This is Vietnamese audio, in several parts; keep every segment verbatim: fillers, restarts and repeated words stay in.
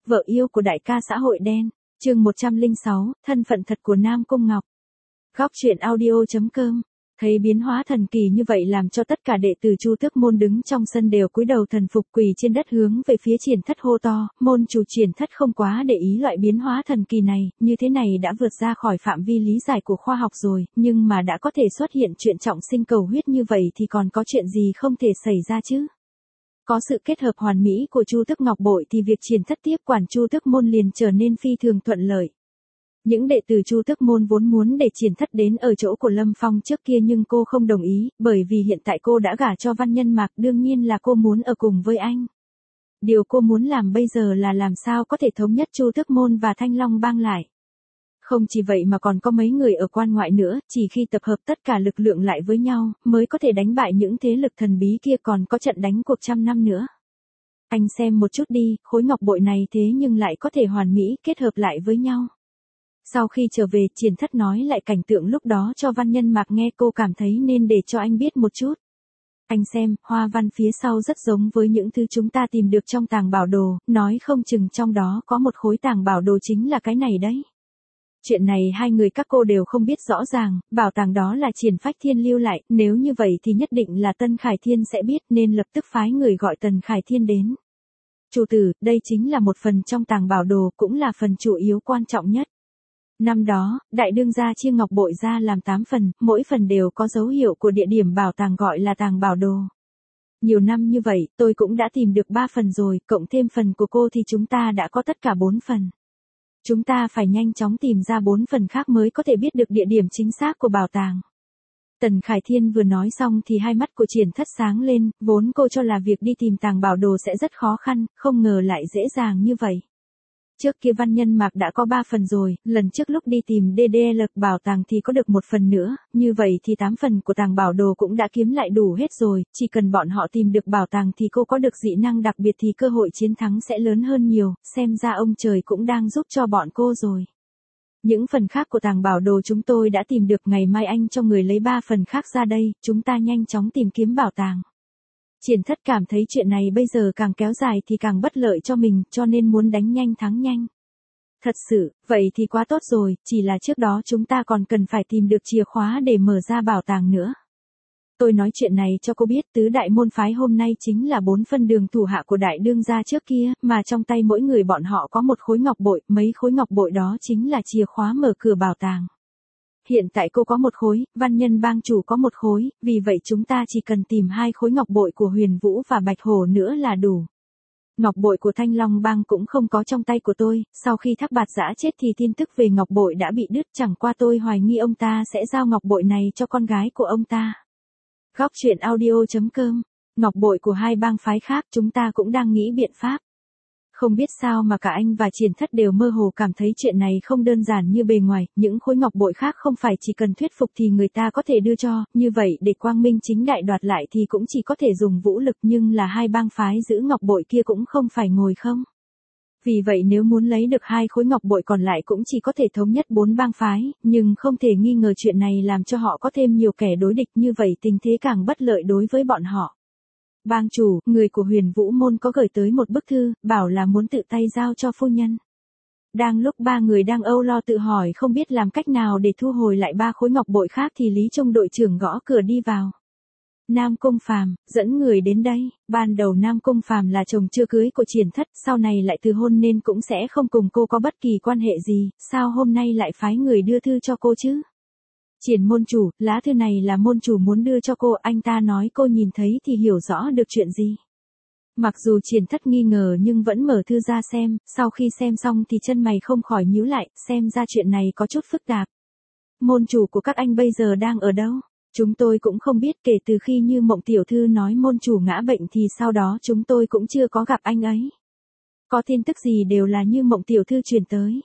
vợ yêu của đại ca xã hội đen, chương một trăm lẻ sáu, thân phận thật của Nam Cung Ngọc. Góc truyện audio chấm com. Thấy biến hóa thần kỳ như vậy làm cho tất cả đệ tử Chu Tước môn đứng trong sân đều cúi đầu thần phục quỳ trên đất hướng về phía Triển Thất hô to, môn chủ Triển Thất không quá để ý loại biến hóa thần kỳ này, như thế này đã vượt ra khỏi phạm vi lý giải của khoa học rồi, nhưng mà đã có thể xuất hiện chuyện trọng sinh cầu huyết như vậy thì còn có chuyện gì không thể xảy ra chứ? Có sự kết hợp hoàn mỹ của Chu Tước Ngọc Bội thì việc Triển Thất tiếp quản Chu Tước môn liền trở nên phi thường thuận lợi. Những đệ tử Chu Tước môn vốn muốn để Triển Thất đến ở chỗ của Lâm Phong trước kia nhưng cô không đồng ý, bởi vì hiện tại cô đã gả cho Văn Nhân Mạc, đương nhiên là cô muốn ở cùng với anh. Điều cô muốn làm bây giờ là làm sao có thể thống nhất Chu Tước môn và Thanh Long bang lại. Không chỉ vậy mà còn có mấy người ở quan ngoại nữa, chỉ khi tập hợp tất cả lực lượng lại với nhau, mới có thể đánh bại những thế lực thần bí kia, còn có trận đánh cuộc trăm năm nữa. Anh xem một chút đi, khối ngọc bội này thế nhưng lại có thể hoàn mỹ kết hợp lại với nhau. Sau khi trở về, Triển Thất nói lại cảnh tượng lúc đó cho Văn Nhân Mạc nghe, cô cảm thấy nên để cho anh biết một chút. Anh xem, hoa văn phía sau rất giống với những thứ chúng ta tìm được trong tàng bảo đồ, nói không chừng trong đó có một khối tàng bảo đồ chính là cái này đấy. Chuyện này hai người các cô đều không biết rõ ràng, bảo tàng đó là Triển Phách Thiên lưu lại, nếu như vậy thì nhất định là Tân Khải Thiên sẽ biết nên lập tức phái người gọi Tần Khải Thiên đến. Chủ tử, đây chính là một phần trong tàng bảo đồ, cũng là phần chủ yếu quan trọng nhất. Năm đó, đại đương gia chia ngọc bội ra làm tám phần, mỗi phần đều có dấu hiệu của địa điểm bảo tàng gọi là tàng bảo đồ. Nhiều năm như vậy, tôi cũng đã tìm được ba phần rồi, cộng thêm phần của cô thì chúng ta đã có tất cả bốn phần. Chúng ta phải nhanh chóng tìm ra bốn phần khác mới có thể biết được địa điểm chính xác của bảo tàng. Tần Khải Thiên vừa nói xong thì hai mắt của Triển Thất sáng lên, vốn cô cho là việc đi tìm tàng bảo đồ sẽ rất khó khăn, không ngờ lại dễ dàng như vậy. Trước kia Văn Nhân Mạc đã có ba phần rồi, lần trước lúc đi tìm đê đê lờ bảo tàng thì có được một phần nữa, như vậy thì tám phần của tàng bảo đồ cũng đã kiếm lại đủ hết rồi, chỉ cần bọn họ tìm được bảo tàng thì cô có được dị năng đặc biệt thì cơ hội chiến thắng sẽ lớn hơn nhiều, xem ra ông trời cũng đang giúp cho bọn cô rồi. Những phần khác của tàng bảo đồ chúng tôi đã tìm được, ngày mai anh cho người lấy ba phần khác ra đây, chúng ta nhanh chóng tìm kiếm bảo tàng. Triển Thất cảm thấy chuyện này bây giờ càng kéo dài thì càng bất lợi cho mình, cho nên muốn đánh nhanh thắng nhanh. Thật sự, vậy thì quá tốt rồi, chỉ là trước đó chúng ta còn cần phải tìm được chìa khóa để mở ra bảo tàng nữa. Tôi nói chuyện này cho cô biết, tứ đại môn phái hôm nay chính là bốn phân đường thủ hạ của đại đương gia trước kia, mà trong tay mỗi người bọn họ có một khối ngọc bội, mấy khối ngọc bội đó chính là chìa khóa mở cửa bảo tàng. Hiện tại cô có một khối, Văn Nhân bang chủ có một khối, vì vậy chúng ta chỉ cần tìm hai khối ngọc bội của Huyền Vũ và Bạch Hổ nữa là đủ. Ngọc bội của Thanh Long bang cũng không có trong tay của tôi, sau khi Thác Bạt Giã chết thì tin tức về ngọc bội đã bị đứt, chẳng qua tôi hoài nghi ông ta sẽ giao ngọc bội này cho con gái của ông ta. Góc truyện audio chấm com. Ngọc bội của hai bang phái khác chúng ta cũng đang nghĩ biện pháp. Không biết sao mà cả anh và Triển Thất đều mơ hồ cảm thấy chuyện này không đơn giản như bề ngoài, những khối ngọc bội khác không phải chỉ cần thuyết phục thì người ta có thể đưa cho, như vậy để quang minh chính đại đoạt lại thì cũng chỉ có thể dùng vũ lực, nhưng là hai bang phái giữ ngọc bội kia cũng không phải ngồi không. Vì vậy nếu muốn lấy được hai khối ngọc bội còn lại cũng chỉ có thể thống nhất bốn bang phái, nhưng không thể nghi ngờ chuyện này làm cho họ có thêm nhiều kẻ đối địch, như vậy tình thế càng bất lợi đối với bọn họ. Bang chủ, người của Huyền Vũ môn có gửi tới một bức thư, bảo là muốn tự tay giao cho phu nhân. Đang lúc ba người đang âu lo tự hỏi không biết làm cách nào để thu hồi lại ba khối ngọc bội khác thì Lý Trung đội trưởng gõ cửa đi vào. Nam Cung Phàm, dẫn người đến đây. Ban đầu Nam Cung Phàm là chồng chưa cưới của Triển Thất, sau này lại từ hôn nên cũng sẽ không cùng cô có bất kỳ quan hệ gì, sao hôm nay lại phái người đưa thư cho cô chứ? Triển môn chủ, lá thư này là môn chủ muốn đưa cho cô, anh ta nói cô nhìn thấy thì hiểu rõ được chuyện gì. Mặc dù Triển Thất nghi ngờ nhưng vẫn mở thư ra xem, sau khi xem xong thì chân mày không khỏi nhíu lại, xem ra chuyện này có chút phức tạp. Môn chủ của các anh bây giờ đang ở đâu? Chúng tôi cũng không biết, kể từ khi Như Mộng tiểu thư nói môn chủ ngã bệnh thì sau đó chúng tôi cũng chưa có gặp anh ấy. Có tin tức gì đều là Như Mộng tiểu thư truyền tới.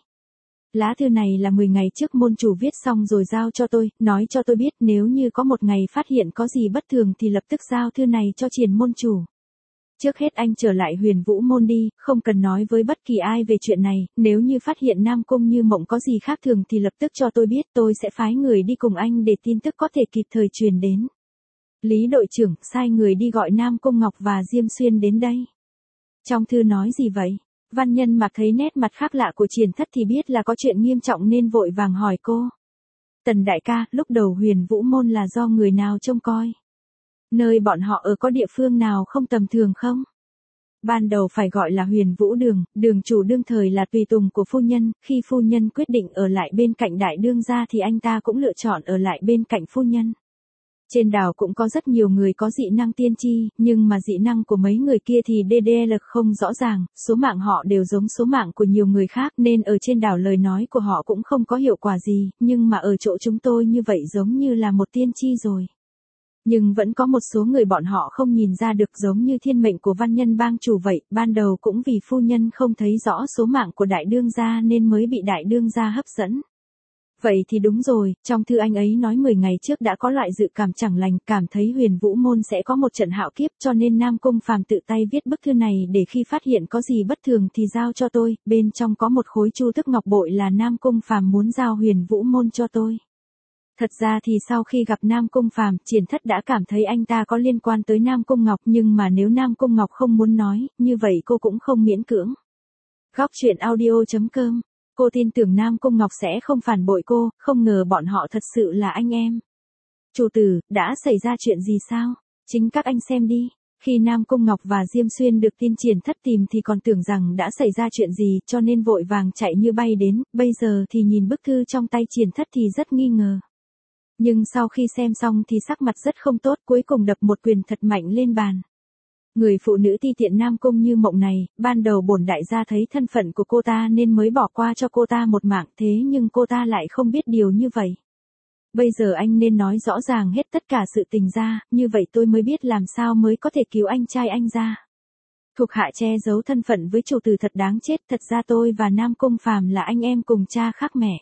Lá thư này là mười ngày trước môn chủ viết xong rồi giao cho tôi, nói cho tôi biết nếu như có một ngày phát hiện có gì bất thường thì lập tức giao thư này cho Triển môn chủ. Trước hết anh trở lại Huyền Vũ môn đi, không cần nói với bất kỳ ai về chuyện này, nếu như phát hiện Nam Cung Như Mộng có gì khác thường thì lập tức cho tôi biết, tôi sẽ phái người đi cùng anh để tin tức có thể kịp thời truyền đến. Lý đội trưởng, sai người đi gọi Nam Cung Ngọc và Diêm Xuyên đến đây. Trong thư nói gì vậy? Văn Nhân Mạc thấy nét mặt khác lạ của Triển Thất thì biết là có chuyện nghiêm trọng nên vội vàng hỏi cô. Tần đại ca, lúc đầu Huyền Vũ Môn là do người nào trông coi? Nơi bọn họ ở có địa phương nào không tầm thường không? Ban đầu phải gọi là Huyền Vũ Đường, đường chủ đương thời là tùy tùng của phu nhân, khi phu nhân quyết định ở lại bên cạnh đại đương gia thì anh ta cũng lựa chọn ở lại bên cạnh phu nhân. Trên đảo cũng có rất nhiều người có dị năng tiên tri, nhưng mà dị năng của mấy người kia thì đê đê lờ không rõ ràng, số mạng họ đều giống số mạng của nhiều người khác nên ở trên đảo lời nói của họ cũng không có hiệu quả gì, nhưng mà ở chỗ chúng tôi như vậy giống như là một tiên tri rồi. Nhưng vẫn có một số người bọn họ không nhìn ra được giống như thiên mệnh của văn nhân bang chủ vậy, ban đầu cũng vì phu nhân không thấy rõ số mạng của đại đương gia nên mới bị đại đương gia hấp dẫn. Vậy thì đúng rồi, trong thư anh ấy nói mười ngày trước đã có loại dự cảm chẳng lành, cảm thấy Huyền Vũ Môn sẽ có một trận hạo kiếp cho nên Nam Cung Phàm tự tay viết bức thư này để khi phát hiện có gì bất thường thì giao cho tôi, bên trong có một khối chu tước ngọc bội là Nam Cung Phàm muốn giao Huyền Vũ Môn cho tôi. Thật ra thì sau khi gặp Nam Cung Phàm, Triển Thất đã cảm thấy anh ta có liên quan tới Nam Cung Ngọc, nhưng mà nếu Nam Cung Ngọc không muốn nói, như vậy cô cũng không miễn cưỡng. Góc truyện audio chấm com. Cô tin tưởng Nam Cung Ngọc sẽ không phản bội cô, không ngờ bọn họ thật sự là anh em. Chủ tử, đã xảy ra chuyện gì sao? Chính các anh xem đi. Khi Nam Cung Ngọc và Diêm Xuyên được tin Triển Thất tìm thì còn tưởng rằng đã xảy ra chuyện gì cho nên vội vàng chạy như bay đến, bây giờ thì nhìn bức thư trong tay Triển Thất thì rất nghi ngờ. Nhưng sau khi xem xong thì sắc mặt rất không tốt, cuối cùng đập một quyền thật mạnh lên bàn. Người phụ nữ ti tiện Nam Cung Như Mộng này, ban đầu bổn đại gia thấy thân phận của cô ta nên mới bỏ qua cho cô ta một mạng, thế nhưng cô ta lại không biết điều như vậy. Bây giờ anh nên nói rõ ràng hết tất cả sự tình ra, như vậy tôi mới biết làm sao mới có thể cứu anh trai anh ra. Thuộc hạ che giấu thân phận với chủ tử thật đáng chết, thật ra tôi và Nam Cung Phàm là anh em cùng cha khác mẹ.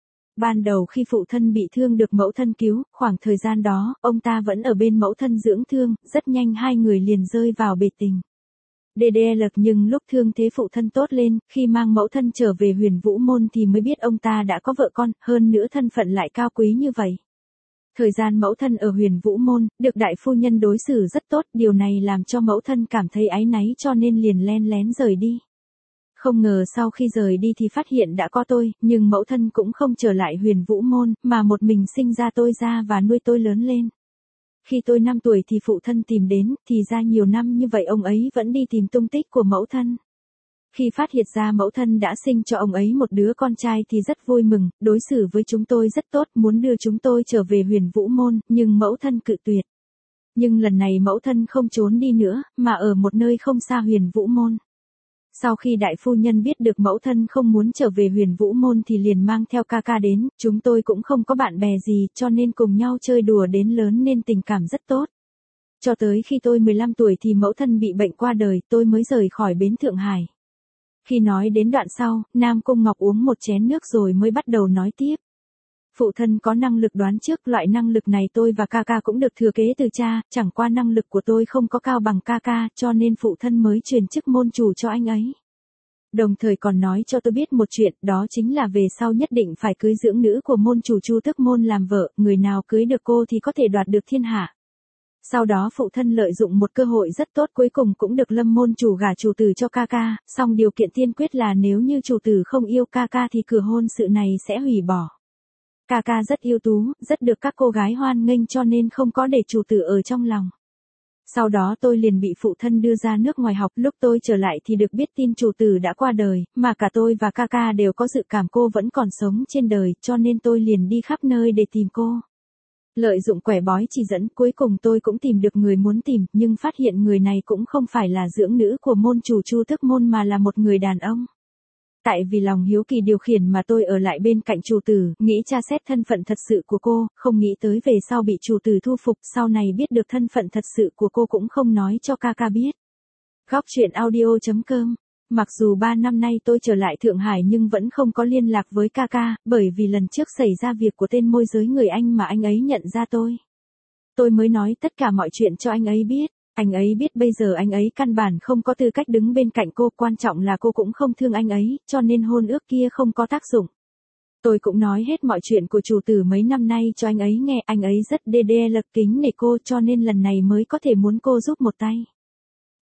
Ban đầu khi phụ thân bị thương được mẫu thân cứu, khoảng thời gian đó, ông ta vẫn ở bên mẫu thân dưỡng thương, rất nhanh hai người liền rơi vào bể tình. đê đê lờ nhưng lúc thương thế phụ thân tốt lên, khi mang mẫu thân trở về Huyền Vũ Môn thì mới biết ông ta đã có vợ con, hơn nữa thân phận lại cao quý như vậy. Thời gian mẫu thân ở Huyền Vũ Môn, được đại phu nhân đối xử rất tốt, điều này làm cho mẫu thân cảm thấy áy náy cho nên liền len lén rời đi. Không ngờ sau khi rời đi thì phát hiện đã có tôi, nhưng mẫu thân cũng không trở lại Huyền Vũ Môn, mà một mình sinh ra tôi ra và nuôi tôi lớn lên. Khi tôi năm tuổi thì phụ thân tìm đến, thì ra nhiều năm như vậy ông ấy vẫn đi tìm tung tích của mẫu thân. Khi phát hiện ra mẫu thân đã sinh cho ông ấy một đứa con trai thì rất vui mừng, đối xử với chúng tôi rất tốt, muốn đưa chúng tôi trở về Huyền Vũ Môn, nhưng mẫu thân cự tuyệt. Nhưng lần này mẫu thân không trốn đi nữa, mà ở một nơi không xa Huyền Vũ Môn. Sau khi đại phu nhân biết được mẫu thân không muốn trở về Huyền Vũ Môn thì liền mang theo ca ca đến, chúng tôi cũng không có bạn bè gì cho nên cùng nhau chơi đùa đến lớn nên tình cảm rất tốt. Cho tới khi tôi mười lăm tuổi thì mẫu thân bị bệnh qua đời, tôi mới rời khỏi bến Thượng Hải. Khi nói đến đoạn sau, Nam Cung Ngọc uống một chén nước rồi mới bắt đầu nói tiếp. Phụ thân có năng lực đoán trước, loại năng lực này tôi và ca ca cũng được thừa kế từ cha, chẳng qua năng lực của tôi không có cao bằng ca ca, cho nên phụ thân mới truyền chức môn chủ cho anh ấy. Đồng thời còn nói cho tôi biết một chuyện, đó chính là về sau nhất định phải cưới dưỡng nữ của môn chủ Chu Tước Môn làm vợ, người nào cưới được cô thì có thể đoạt được thiên hạ. Sau đó phụ thân lợi dụng một cơ hội rất tốt, cuối cùng cũng được Lâm môn chủ gả chủ tử cho ca ca, song điều kiện tiên quyết là nếu như chủ tử không yêu ca ca thì cửa hôn sự này sẽ hủy bỏ. Ca ca rất ưu tú, rất được các cô gái hoan nghênh cho nên không có để chủ tử ở trong lòng. Sau đó tôi liền bị phụ thân đưa ra nước ngoài học, lúc tôi trở lại thì được biết tin chủ tử đã qua đời, mà cả tôi và ca ca đều có dự cảm cô vẫn còn sống trên đời, cho nên tôi liền đi khắp nơi để tìm cô. Lợi dụng quẻ bói chỉ dẫn, cuối cùng tôi cũng tìm được người muốn tìm, nhưng phát hiện người này cũng không phải là dưỡng nữ của môn chủ Chu Tước Môn mà là một người đàn ông. Tại vì lòng hiếu kỳ điều khiển mà tôi ở lại bên cạnh chủ tử, nghĩ tra xét thân phận thật sự của cô, không nghĩ tới về sau bị chủ tử thu phục, sau này biết được thân phận thật sự của cô cũng không nói cho ca ca biết. Góc truyện audio chấm com. Mặc dù ba năm nay tôi trở lại Thượng Hải nhưng vẫn không có liên lạc với ca ca, bởi vì lần trước xảy ra việc của tên môi giới người Anh mà anh ấy nhận ra tôi. Tôi mới nói tất cả mọi chuyện cho anh ấy biết. Anh ấy biết bây giờ anh ấy căn bản không có tư cách đứng bên cạnh cô, quan trọng là cô cũng không thương anh ấy, cho nên hôn ước kia không có tác dụng. Tôi cũng nói hết mọi chuyện của chủ tử mấy năm nay cho anh ấy nghe, anh ấy rất đê đê lật kính nể cô cho nên lần này mới có thể muốn cô giúp một tay.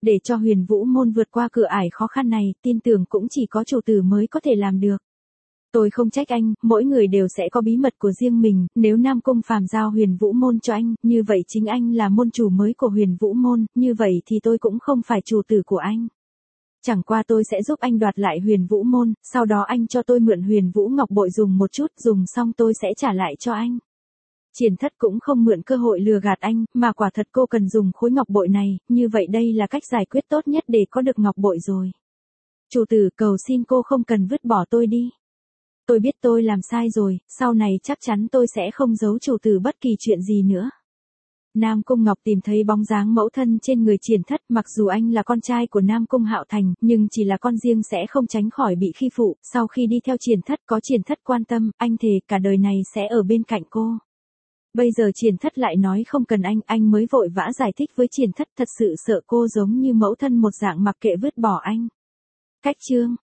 Để cho Huyền Vũ môn vượt qua cửa ải khó khăn này, tin tưởng cũng chỉ có chủ tử mới có thể làm được. Tôi không trách anh, mỗi người đều sẽ có bí mật của riêng mình, nếu Nam Cung Phàm giao Huyền Vũ môn cho anh, như vậy chính anh là môn chủ mới của Huyền Vũ môn, như vậy thì tôi cũng không phải chủ tử của anh. Chẳng qua tôi sẽ giúp anh đoạt lại Huyền Vũ môn, sau đó anh cho tôi mượn Huyền Vũ ngọc bội dùng một chút, dùng xong tôi sẽ trả lại cho anh. Triển Thất cũng không mượn cơ hội lừa gạt anh, mà quả thật cô cần dùng khối ngọc bội này, như vậy đây là cách giải quyết tốt nhất để có được ngọc bội rồi. Chủ tử, cầu xin cô không cần vứt bỏ tôi đi. Tôi biết tôi làm sai rồi, sau này chắc chắn tôi sẽ không giấu chủ tử bất kỳ chuyện gì nữa. Nam Cung Ngọc tìm thấy bóng dáng mẫu thân trên người Triển Thất, mặc dù anh là con trai của Nam Cung Hạo Thành, nhưng chỉ là con riêng sẽ không tránh khỏi bị khi phụ, sau khi đi theo Triển Thất có Triển Thất quan tâm, anh thề cả đời này sẽ ở bên cạnh cô. Bây giờ Triển Thất lại nói không cần anh, anh mới vội vã giải thích với Triển Thất, thật sự sợ cô giống như mẫu thân một dạng mặc kệ vứt bỏ anh. Cách chương